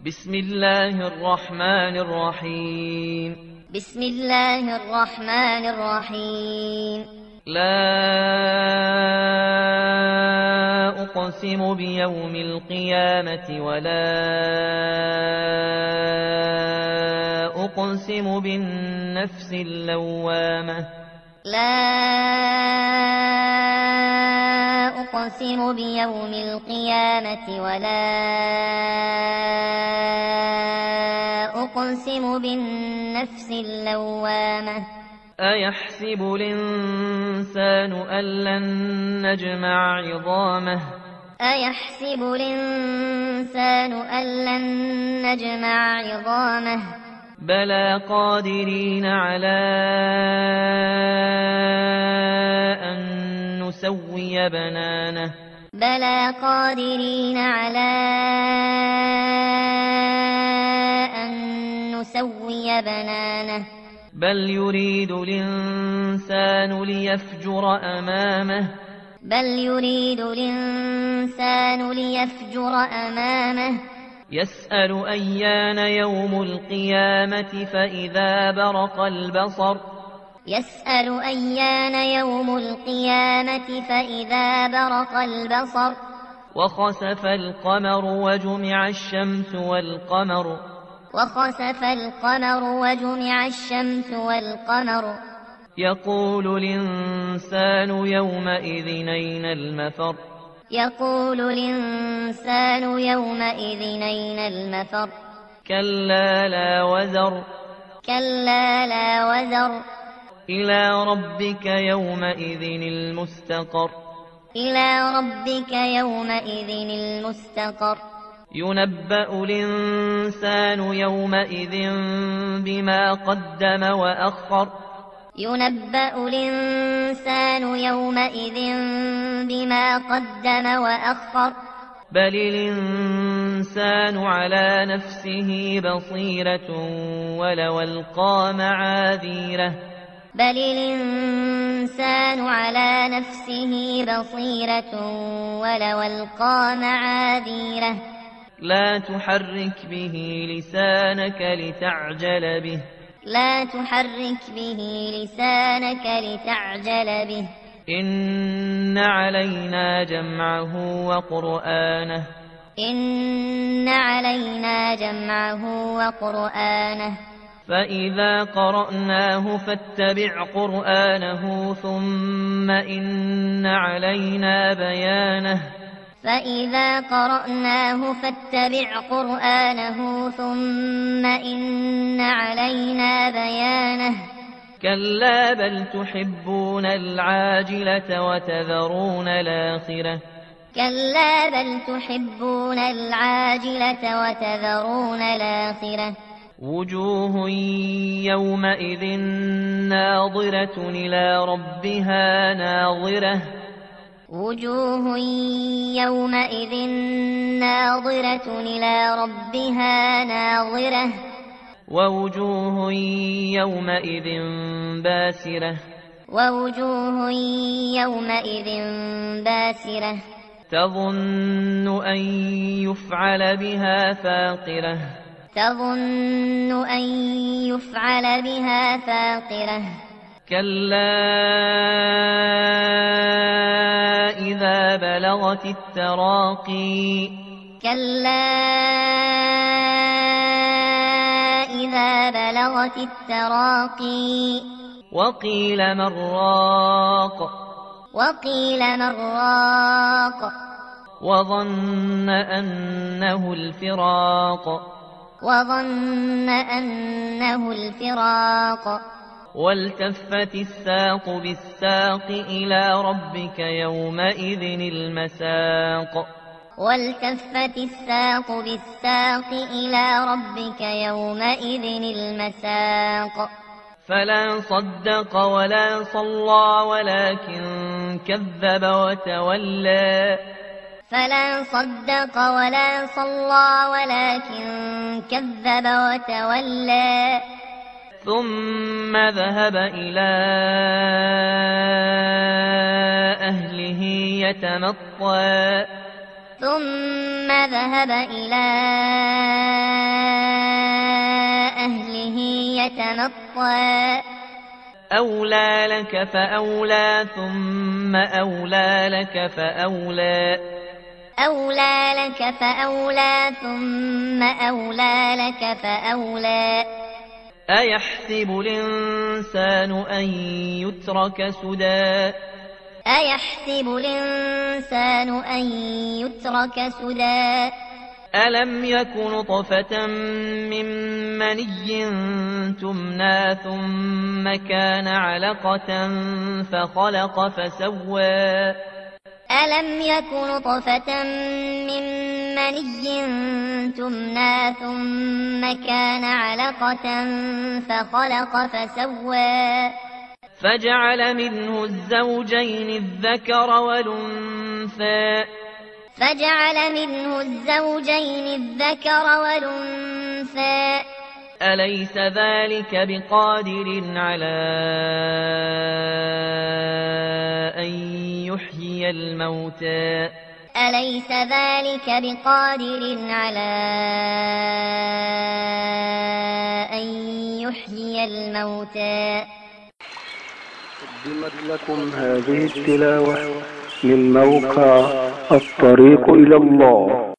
بسم الله الرحمن الرحيم. بسم الله الرحمن الرحيم. لا أقسم بيوم القيامة ولا أقسم بالنفس اللوامة. لا أقسم بيوم القيامة ولا أقسم بالنفس اللوامة. أيحسب الإنسان أن لن نجمع عظامه. أيحسب الإنسان أن لن نجمع عظامه. بلى قادرين على أن نسوي بنانه. بلى قادرين على أن نسوي بنانه. بل يريد الإنسان ليفجر أمامه. بل يريد الإنسان ليفجر أمامه. يسأل أيان يوم القيامة فإذا برق البصر. يسأل أيان يوم القيامة فإذا برق البصر. وخسف القمر وجمع الشمس والقمر. وخسف القمر وجمع الشمس والقمر. يقول الإنسان يومئذ أين المفر. يقول الإنسان يومئذ أين المفر. كلا لا وزر. كلا لا وزر. إلى ربك يومئذ المستقر. إلى ربك يومئذ المستقر. ينبأ الإنسان يومئذ بما قدم وأخر. ينبأ الإنسان يومئذ بما قدم وأخر. بل الإنسان على نفسه بصيرة ولو ألقى معاذيره. بل الإنسان على نفسه بصيرة ولو ألقى معاذيره. لا تحرك به لسانك لتعجل به. لا تحرك به لسانك لتعجل به. إن علينا جمعه وقرآنه. إن علينا جمعه وقرآنه. فإذا قرأناه فاتبع قرآنه ثم إن علينا بيانه. فإذا قرأناه فاتبع قرآنه ثم إن علينا بيانه. كلا بل تحبون العاجلة وتذرون الآخرة. كلا بل تحبون العاجلة وتذرون الآخرة. وجوه يومئذ ناظرة إلى ربها ناظرة. وجوه يومئذ ناظرة إلى ربها ناظرة. ووجوه يومئذ باسرة. ووجوه يومئذ باسرة. تظن أن يفعل بها فاقرة. تظن أن يفعل بها فاقرة. كلا إذا بلغت التراقي. كلا إذا بلغت التراقي. وقيل من راق. وقيل من راق. وظن أنه الفراق. وظن أنه الفراق. والتفت الساق بالساق إلى ربك يومئذ المساق. والتفت الساق بالساق إلى ربك يومئذ المساق. فلا صدق ولا صلى ولكن كذب وتولى. فلا صدق ولا صلى ولكن كذب وتولى. ثم ذهب إلى أهله يتمطى. ثم ذهب إلى يتمطى أولى لك فأولى ثم أولى لك فأولى أولى لك فأولى ثم أولى لك فأولى أيحسب الإنسان أن يترك سدى أيحسب الإنسان أن يترك سدى ألم يك نطفة من مني تمنى ثم كان علقة فخلق فسوى ألم يك نطفة من مني تمنى ثم كان علقة فخلق فسوى فجعل منه الزوجين الذكر والأنثى أليس ذلك بقادر على أن يحيي الموتى أليس ذلك بقادر على أن يحيي الموتى. قدمت لكم هذه التلاوة من موقع الطريق إلى الله.